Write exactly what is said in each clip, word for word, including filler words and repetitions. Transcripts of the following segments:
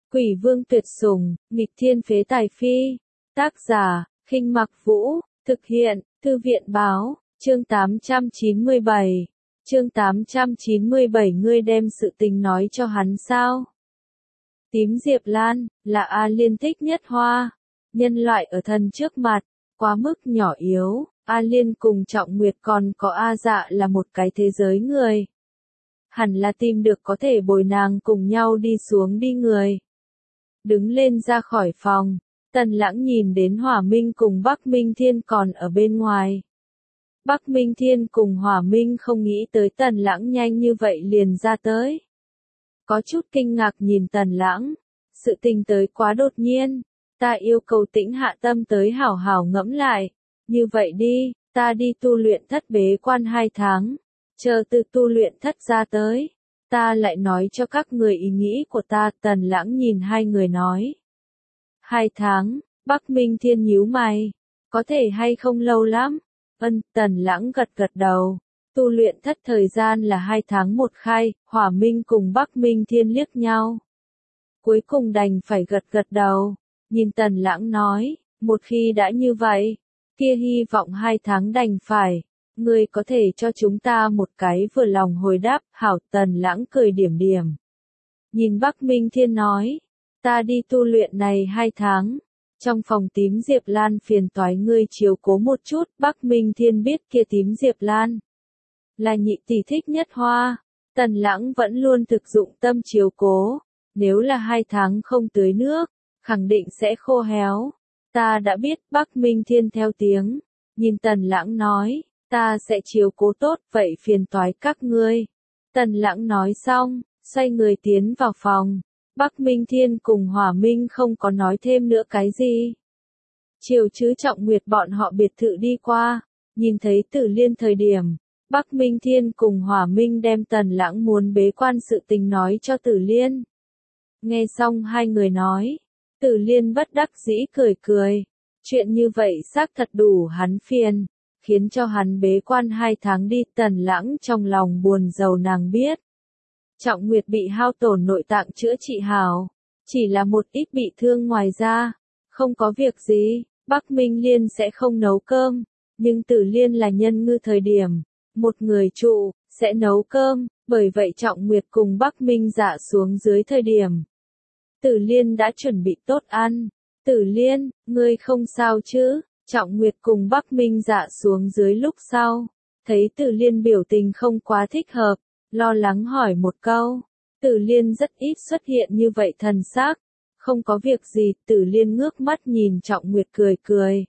Quỷ vương tuyệt sủng, nghịch thiên phế tài phi. Tác giả, Khinh Mặc Vũ, thực hiện, Thư viện báo, chương tám trăm chín mươi bảy. Chương tám trăm chín mươi bảy ngươi đem sự tình nói cho hắn sao? Tím Diệp Lan, là A Liên thích nhất hoa. Nhân loại ở thần trước mặt, quá mức nhỏ yếu, A Liên cùng Trọng Nguyệt còn có A Dạ là một cái thế giới người. Hẳn là tìm được có thể bồi nàng cùng nhau đi xuống đi người. Đứng lên ra khỏi phòng, Tần Lãng nhìn đến Hỏa Minh cùng Bắc Minh Thiên còn ở bên ngoài. Bắc Minh Thiên cùng Hỏa Minh không nghĩ tới Tần Lãng nhanh như vậy liền ra tới. Có chút kinh ngạc nhìn Tần Lãng, sự tình tới quá đột nhiên, ta yêu cầu tĩnh hạ tâm tới hảo hảo ngẫm lại, như vậy đi, ta đi tu luyện thất bế quan hai tháng, chờ từ tu luyện thất ra tới, ta lại nói cho các người ý nghĩ của ta. Tần Lãng nhìn hai người nói. Hai tháng, Bắc Minh Thiên nhíu mày, có thể hay không lâu lắm? Ân, Tần Lãng gật gật đầu. Tu luyện thất thời gian là hai tháng một khai, Hỏa Minh cùng Bắc Minh Thiên liếc nhau. Cuối cùng đành phải gật gật đầu, nhìn Tần Lãng nói, một khi đã như vậy, kia hy vọng hai tháng đành phải, ngươi có thể cho chúng ta một cái vừa lòng hồi đáp. Hảo. Tần Lãng cười điểm điểm. Nhìn Bắc Minh Thiên nói, ta đi tu luyện này hai tháng. Trong phòng Tím Diệp Lan phiền toái ngươi chiếu cố một chút. Bắc Minh Thiên biết kia Tím Diệp Lan là nhị tỷ thích nhất hoa. Tần Lãng vẫn luôn thực dụng tâm chiếu cố. Nếu là hai tháng không tưới nước, khẳng định sẽ khô héo. Ta đã biết. Bắc Minh Thiên theo tiếng, nhìn Tần Lãng nói, ta sẽ chiếu cố tốt, vậy phiền toái các ngươi. Tần Lãng nói xong, xoay người tiến vào phòng. Bắc Minh Thiên cùng Hỏa Minh không có nói thêm nữa cái gì. Chiều chứ Trọng Nguyệt bọn họ biệt thự đi qua, nhìn thấy Tử Liên thời điểm, Bắc Minh Thiên cùng Hỏa Minh đem Tần Lãng muốn bế quan sự tình nói cho Tử Liên. Nghe xong hai người nói, Tử Liên bất đắc dĩ cười cười. Chuyện như vậy xác thật đủ hắn phiền, khiến cho hắn bế quan hai tháng đi. Tần Lãng trong lòng buồn rầu nàng biết. Trọng Nguyệt bị hao tổn nội tạng chữa trị hảo, chỉ là một ít bị thương ngoài ra, không có việc gì. Bắc Minh Liên sẽ không nấu cơm, nhưng Tử Liên là nhân ngư thời điểm, một người trụ, sẽ nấu cơm, bởi vậy Trọng Nguyệt cùng Bắc Minh Dạ xuống dưới thời điểm. Tử Liên đã chuẩn bị tốt ăn. Tử Liên, ngươi không sao chứ? Trọng Nguyệt cùng Bắc Minh Dạ xuống dưới lúc sau, thấy Tử Liên biểu tình không quá thích hợp, lo lắng hỏi một câu. Tử Liên rất ít xuất hiện như vậy thần sắc. Không có việc gì. Tử Liên ngước mắt nhìn Trọng Nguyệt cười cười.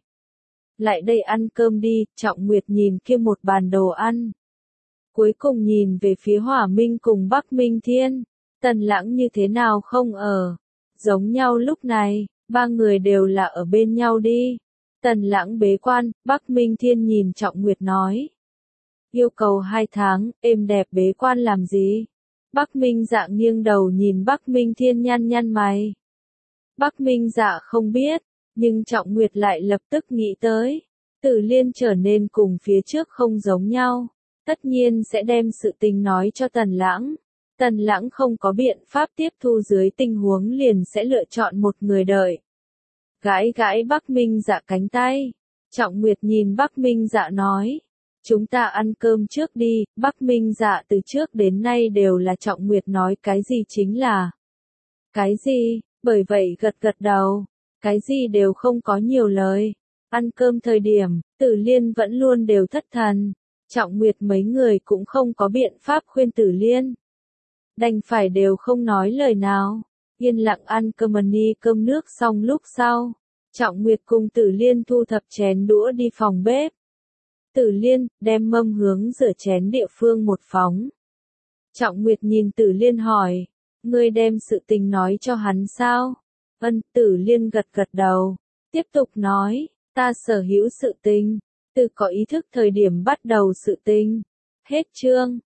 Lại đây ăn cơm đi. Trọng Nguyệt nhìn kia một bàn đồ ăn, cuối cùng nhìn về phía Hỏa Minh cùng Bắc Minh Thiên. Tần Lãng như thế nào không ở? Giống nhau lúc này, ba người đều là ở bên nhau đi. Tần Lãng bế quan. Bắc Minh Thiên nhìn Trọng Nguyệt nói, yêu cầu hai tháng, êm đẹp bế quan làm gì? Bắc Minh Dạ nghiêng đầu nhìn Bắc Minh Thiên nhăn nhăn mày. Bắc Minh Dạ không biết, nhưng Trọng Nguyệt lại lập tức nghĩ tới. Tử Liên trở nên cùng phía trước không giống nhau, tất nhiên sẽ đem sự tình nói cho Tần Lãng. Tần Lãng không có biện pháp tiếp thu dưới tình huống liền sẽ lựa chọn một người đợi. Gãi gãi Bắc Minh Dạ cánh tay, Trọng Nguyệt nhìn Bắc Minh Dạ nói, chúng ta ăn cơm trước đi. Bắc Minh Dạ từ trước đến nay đều là Trọng Nguyệt nói cái gì chính là cái gì, bởi vậy gật gật đầu, cái gì đều không có nhiều lời. Ăn cơm thời điểm, Tử Liên vẫn luôn đều thất thần, Trọng Nguyệt mấy người cũng không có biện pháp khuyên Tử Liên, đành phải đều không nói lời nào, yên lặng ăn cơm. Ni cơm nước xong lúc sau, Trọng Nguyệt cùng Tử Liên thu thập chén đũa đi phòng bếp. Tử Liên, đem mâm hướng rửa chén địa phương một phóng. Trọng Nguyệt nhìn Tử Liên hỏi, ngươi đem sự tình nói cho hắn sao? Ân. Tử Liên gật gật đầu, tiếp tục nói, ta sở hữu sự tình, từ có ý thức thời điểm bắt đầu sự tình. Hết chương.